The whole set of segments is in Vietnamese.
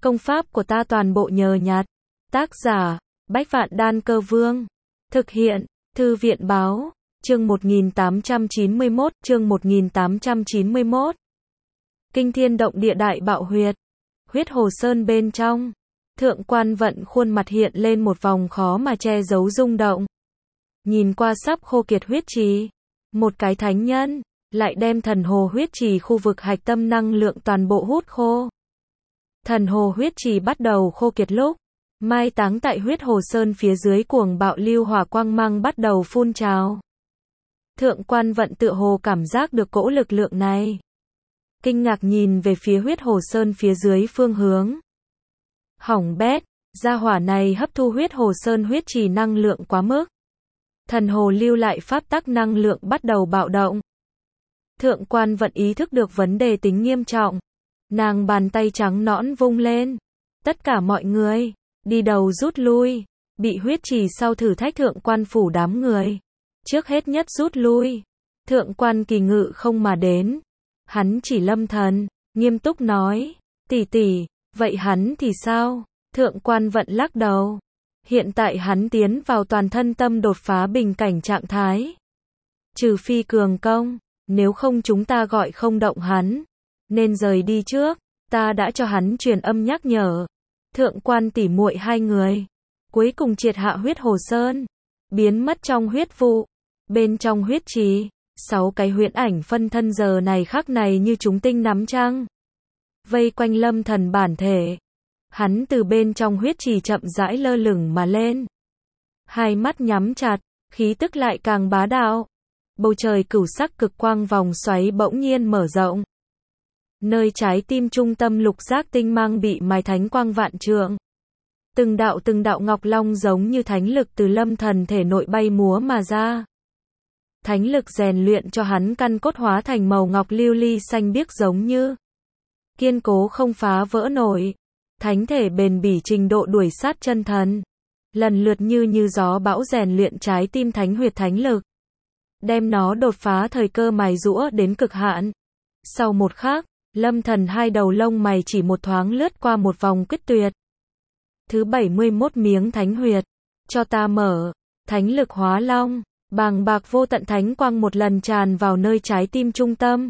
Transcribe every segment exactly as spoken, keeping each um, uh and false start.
Công pháp của ta toàn bộ nhờ nhặt. Tác giả, Bách Vạn Đan Cơ Vương. Thực hiện, Thư viện Báo. Chương một nghìn tám trăm chín mươi mốt, chương một nghìn tám trăm chín mươi mốt. Kinh thiên động địa đại bạo huyệt. Huyết Hồ Sơn bên trong. Thượng Quan Vận khuôn mặt hiện lên một vòng khó mà che giấu rung động. Nhìn qua sắp khô kiệt huyết trì. Một cái thánh nhân, lại đem thần hồ huyết trì khu vực hạch tâm năng lượng toàn bộ hút khô. Thần hồ huyết trì bắt đầu khô kiệt lúc, mai táng tại Huyết Hồ Sơn phía dưới cuồng bạo lưu hỏa quang mang bắt đầu phun trào. Thượng Quan Vận tựa hồ cảm giác được cỗ lực lượng này. Kinh ngạc nhìn về phía Huyết Hồ Sơn phía dưới phương hướng. Hỏng bét, gia hỏa này hấp thu Huyết Hồ Sơn huyết trì năng lượng quá mức. Thần hồ lưu lại pháp tắc năng lượng bắt đầu bạo động. Thượng Quan Vận ý thức được vấn đề tính nghiêm trọng. Nàng bàn tay trắng nõn vung lên. Tất cả mọi người, đi đầu rút lui. Bị huyết trì sau thử thách Thượng Quan phủ đám người. Trước hết nhất rút lui. Thượng Quan Kỳ Ngự không mà đến. Hắn chỉ Lâm Thần, nghiêm túc nói. Tỷ tỷ, vậy hắn thì sao? Thượng Quan Vận lắc đầu. Hiện tại hắn tiến vào toàn thân tâm đột phá bình cảnh trạng thái. Trừ phi cường công, nếu không chúng ta gọi không động hắn. Nên rời đi trước, ta đã cho hắn truyền âm nhắc nhở. Thượng Quan tỷ muội hai người, cuối cùng triệt hạ Huyết Hồ Sơn, biến mất trong huyết vụ. Bên trong huyết trì, sáu cái huyễn ảnh phân thân giờ này khắc này như chúng tinh nắm trăng. Vây quanh Lâm Thần bản thể. Hắn từ bên trong huyết trì chậm rãi lơ lửng mà lên. Hai mắt nhắm chặt, khí tức lại càng bá đạo. Bầu trời cửu sắc cực quang vòng xoáy bỗng nhiên mở rộng. Nơi trái tim trung tâm lục giác tinh mang bị mài thánh quang vạn trượng. Từng đạo từng đạo ngọc long giống như thánh lực từ Lâm Thần thể nội bay múa mà ra. Thánh lực rèn luyện cho hắn căn cốt hóa thành màu ngọc lưu ly xanh biếc giống như kiên cố không phá vỡ nổi. Thánh thể bền bỉ trình độ đuổi sát chân thần. Lần lượt như như gió bão rèn luyện trái tim thánh huyệt thánh lực. Đem nó đột phá thời cơ mài giũa đến cực hạn. Sau một khắc, Lâm Thần hai đầu lông mày chỉ một thoáng lướt qua một vòng quyết tuyệt. Thứ bảy mươi mốt miếng thánh huyệt. Cho ta mở. Thánh lực hóa long. Bàng bạc vô tận thánh quang một lần tràn vào nơi trái tim trung tâm.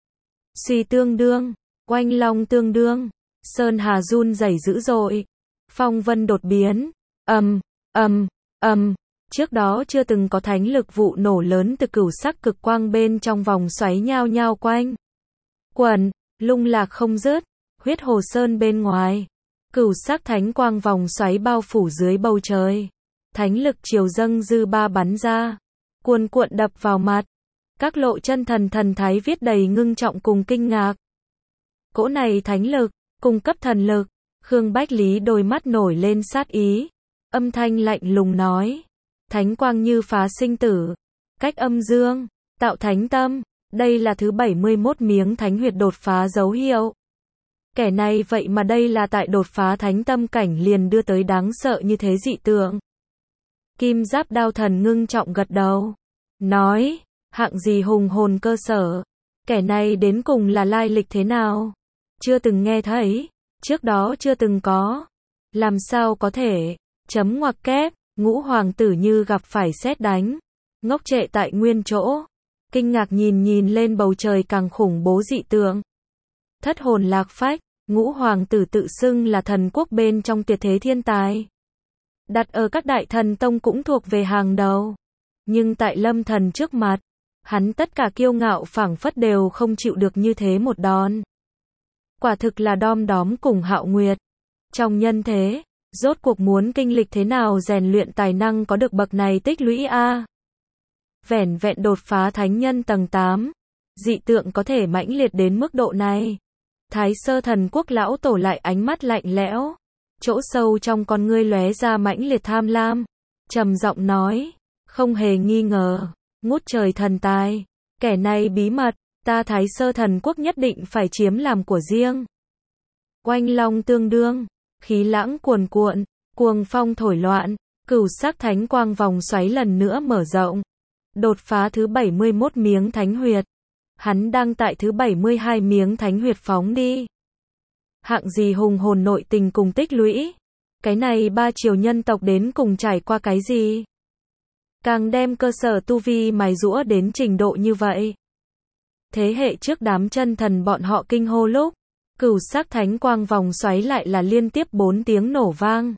Suy tương đương. Oanh long tương đương. Sơn hà run rẩy dữ dội. Phong vân đột biến. Ầm, ầm, ầm. Trước đó chưa từng có thánh lực vụ nổ lớn từ cửu sắc cực quang bên trong vòng xoáy nhao nhao quanh. Quẩn, lung lạc không dứt. Huyết Hồ Sơn bên ngoài. Cửu sắc thánh quang vòng xoáy bao phủ dưới bầu trời. Thánh lực chiều dâng dư ba bắn ra. Cuồn cuộn đập vào mặt. Các lộ chân thần thần thái viết đầy ngưng trọng cùng kinh ngạc. Cỗ này thánh lực, cung cấp thần lực. Khương Bách Lý đôi mắt nổi lên sát ý. Âm thanh lạnh lùng nói. Thánh quang như phá sinh tử. Cách âm dương, tạo thánh tâm. Đây là thứ bảy mươi mốt miếng thánh huyệt đột phá dấu hiệu. Kẻ này vậy mà đây là tại đột phá thánh tâm cảnh liền đưa tới đáng sợ như thế dị tượng. Kim Giáp Đao Thần ngưng trọng gật đầu. Nói, hạng gì hùng hồn cơ sở. Kẻ này đến cùng là lai lịch thế nào? Chưa từng nghe thấy. Trước đó chưa từng có. Làm sao có thể? Chấm ngoặc kép. Ngũ hoàng tử như gặp phải sét đánh. Ngốc trệ tại nguyên chỗ. Kinh ngạc nhìn nhìn lên bầu trời càng khủng bố dị tượng. Thất hồn lạc phách. Ngũ hoàng tử tự xưng là thần quốc bên trong tuyệt thế thiên tài. Đặt ở các đại thần tông cũng thuộc về hàng đầu. Nhưng tại Lâm Thần trước mặt, hắn tất cả kiêu ngạo phảng phất đều không chịu được như thế một đòn. Quả thực là đom đóm cùng Hạo Nguyệt. Trong nhân thế, rốt cuộc muốn kinh lịch thế nào rèn luyện tài năng có được bậc này tích lũy a. Vẻn vẹn đột phá thánh nhân tầng tám, dị tượng có thể mãnh liệt đến mức độ này. Thái Sơ Thần Quốc lão tổ lại ánh mắt lạnh lẽo, chỗ sâu trong con ngươi lóe ra mãnh liệt tham lam, trầm giọng nói, không hề nghi ngờ, ngút trời thần tài, kẻ này bí mật, ta Thái Sơ Thần Quốc nhất định phải chiếm làm của riêng. Oanh long tương đương, khí lãng cuồn cuộn, cuồng phong thổi loạn, cửu sắc thánh quang vòng xoáy lần nữa mở rộng, đột phá thứ bảy mươi mốt miếng thánh huyệt. Hắn đang tại thứ bảy mươi hai miếng thánh huyệt phóng đi. hạng gì hùng hồn nội tình cùng tích lũy. Cái này ba triều nhân tộc đến cùng trải qua cái gì? Càng đem cơ sở tu vi mài giũa đến trình độ như vậy. Thế hệ trước đám chân thần bọn họ kinh hô lúc, cửu sắc thánh quang vòng xoáy lại là liên tiếp bốn tiếng nổ vang.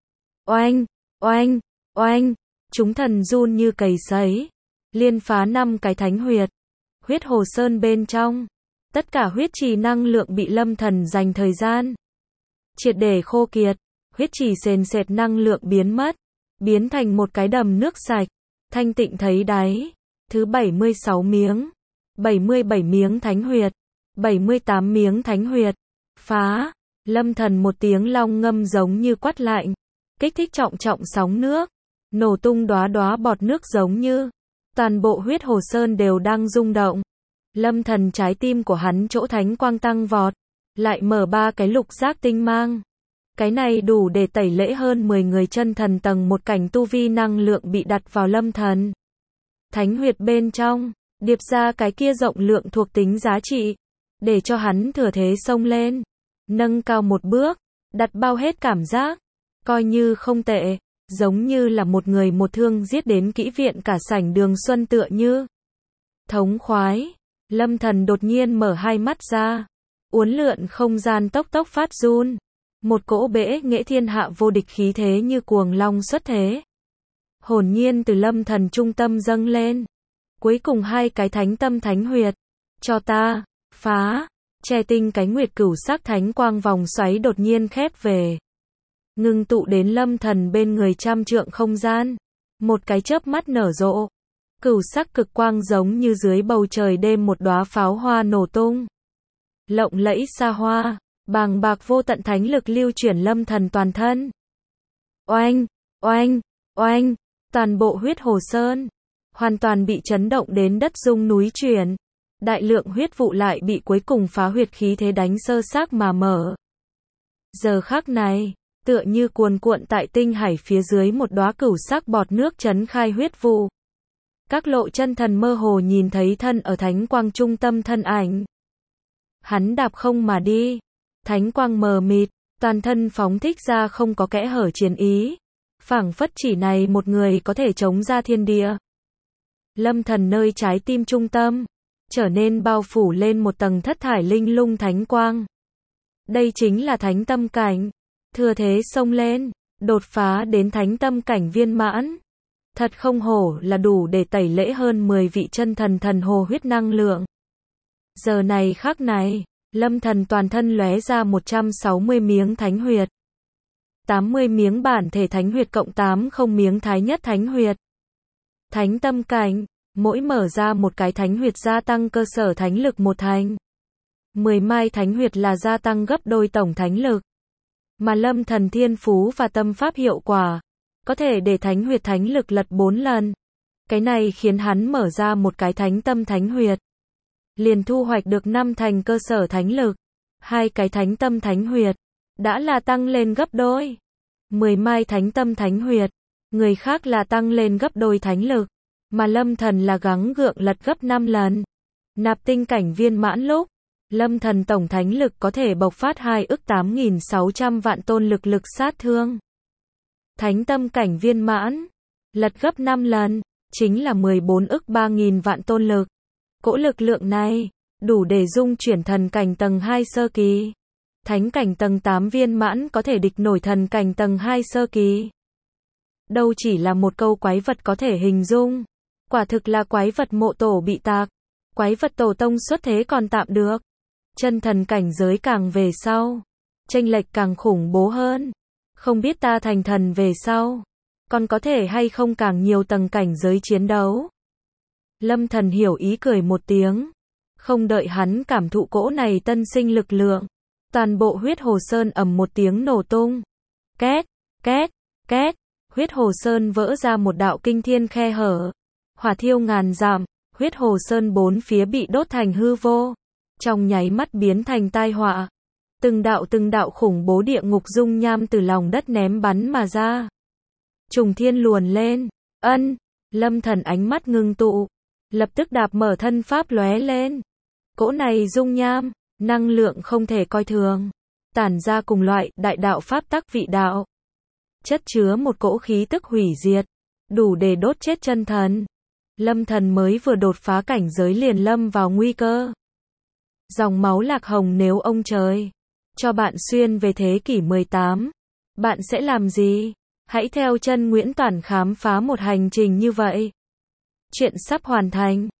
Oanh, oanh, oanh, chúng thần run như cầy sấy, liên phá năm cái thánh huyệt. Huyết hồ sơn bên trong, tất cả huyết trì năng lượng bị Lâm Thần dành thời gian triệt để khô kiệt, huyết trì sền sệt năng lượng biến mất, biến thành một cái đầm nước sạch, thanh tịnh thấy đáy. Thứ bảy mươi sáu miếng, bảy mươi bảy miếng thánh huyệt, bảy mươi tám miếng thánh huyệt, phá. Lâm Thần một tiếng long ngâm giống như quát lạnh, kích thích trọng trọng sóng nước, nổ tung đóa đóa bọt nước giống như toàn bộ huyết hồ sơn đều đang rung động. Lâm Thần trái tim của hắn chỗ thánh quang tăng vọt, lại mở ba cái lục giác tinh mang. Cái này đủ để tẩy lễ hơn mười người chân thần tầng một cảnh tu vi năng lượng bị đặt vào Lâm Thần. Thánh huyệt bên trong, điệp ra cái kia rộng lượng thuộc tính giá trị, để cho hắn thừa thế xông lên, nâng cao một bước, đặt bao hết cảm giác, coi như không tệ, giống như là một người một thương giết đến kỹ viện cả sảnh Đường Xuân tựa như. Thống khoái, Lâm Thần đột nhiên mở hai mắt ra, uốn lượn không gian tốc tốc phát run, một cỗ bẽ nghệ thiên hạ vô địch khí thế như cuồng long xuất thế. Hồn nhiên từ Lâm Thần trung tâm dâng lên, cuối cùng hai cái thánh tâm thánh huyệt, cho ta, phá. Che tinh cánh nguyệt cửu sắc thánh quang vòng xoáy đột nhiên khép về, ngưng tụ đến Lâm Thần bên người trăm trượng không gian, một cái chớp mắt nở rộ, cửu sắc cực quang giống như dưới bầu trời đêm một đóa pháo hoa nổ tung, lộng lẫy xa hoa, bàng bạc vô tận thánh lực lưu chuyển Lâm Thần toàn thân. Oanh, oanh, oanh, toàn bộ huyết hồ sơn hoàn toàn bị chấn động đến đất rung núi chuyển. Đại lượng huyết vụ lại bị cuối cùng phá huyệt khí thế đánh sơ xác mà mở. Giờ khắc này, tựa như cuồn cuộn tại tinh hải phía dưới một đóa cửu sắc bọt nước chấn khai huyết vụ. Các lộ chân thần mơ hồ nhìn thấy thân ở thánh quang trung tâm thân ảnh. Hắn đạp không mà đi, thánh quang mờ mịt, toàn thân phóng thích ra không có kẽ hở chiến ý, phảng phất chỉ này một người có thể chống ra thiên địa. Lâm Thần nơi trái tim trung tâm trở nên bao phủ lên một tầng thất thải linh lung thánh quang. Đây chính là thánh tâm cảnh, thừa thế xông lên, đột phá đến thánh tâm cảnh viên mãn. Thật không hổ là đủ để tẩy lễ hơn mười vị chân thần thần hồ huyết năng lượng. Giờ này khắc này, Lâm Thần toàn thân lóe ra một trăm sáu mươi miếng thánh huyệt, tám mươi miếng bản thể thánh huyệt cộng tám không miếng thái nhất thánh huyệt. Thánh tâm cảnh, mỗi mở ra một cái thánh huyệt gia tăng cơ sở thánh lực một thành. mười mai thánh huyệt là gia tăng gấp đôi tổng thánh lực. Mà Lâm Thần thiên phú và tâm pháp hiệu quả, có thể để thánh huyệt thánh lực lật bốn lần. Cái này khiến hắn mở ra một cái thánh tâm thánh huyệt, liền thu hoạch được năm thành cơ sở thánh lực. Hai cái thánh tâm thánh huyệt, đã là tăng lên gấp đôi. mười mai thánh tâm thánh huyệt, người khác là tăng lên gấp đôi thánh lực. Mà Lâm Thần là gắng gượng lật gấp năm lần. Nạp tinh cảnh viên mãn lúc, Lâm Thần tổng thánh lực có thể bộc phát hai ức tám nghìn sáu trăm vạn tôn lực lực sát thương. Thánh tâm cảnh viên mãn, lật gấp năm lần, chính là mười bốn ức ba nghìn vạn tôn lực. Cỗ lực lượng này, đủ để dung chuyển thần cảnh tầng hai sơ kỳ. Thánh cảnh tầng tám viên mãn có thể địch nổi thần cảnh tầng hai sơ kỳ. Đâu chỉ là một câu quái vật có thể hình dung. Quả thực là quái vật mộ tổ bị tạc. Quái vật tổ tông xuất thế còn tạm được. Chân thần cảnh giới càng về sau, chênh lệch càng khủng bố hơn. Không biết ta thành thần về sau, còn có thể hay không càng nhiều tầng cảnh giới chiến đấu. Lâm Thần hiểu ý cười một tiếng. Không đợi hắn cảm thụ cỗ này tân sinh lực lượng, toàn bộ huyết hồ sơn ầm một tiếng nổ tung. Két, két, két, huyết hồ sơn vỡ ra một đạo kinh thiên khe hở. Hỏa thiêu ngàn dặm, huyết hồ sơn bốn phía bị đốt thành hư vô, trong nháy mắt biến thành tai họa. Từng đạo từng đạo khủng bố địa ngục dung nham từ lòng đất ném bắn mà ra. Trùng thiên luồn lên, ân, Lâm Thần ánh mắt ngưng tụ, lập tức đạp mở thân pháp lóe lên. Cỗ này dung nham, năng lượng không thể coi thường. tản ra cùng loại đại đạo pháp tắc vị đạo. Chất chứa một cỗ khí tức hủy diệt, đủ để đốt chết chân thần. Lâm Thần mới vừa đột phá cảnh giới liền lâm vào nguy cơ. Dòng máu lạc hồng, nếu ông trời cho bạn xuyên về thế kỷ mười tám, bạn sẽ làm gì? Hãy theo chân Nguyễn Toản khám phá một hành trình như vậy. Chuyện sắp hoàn thành.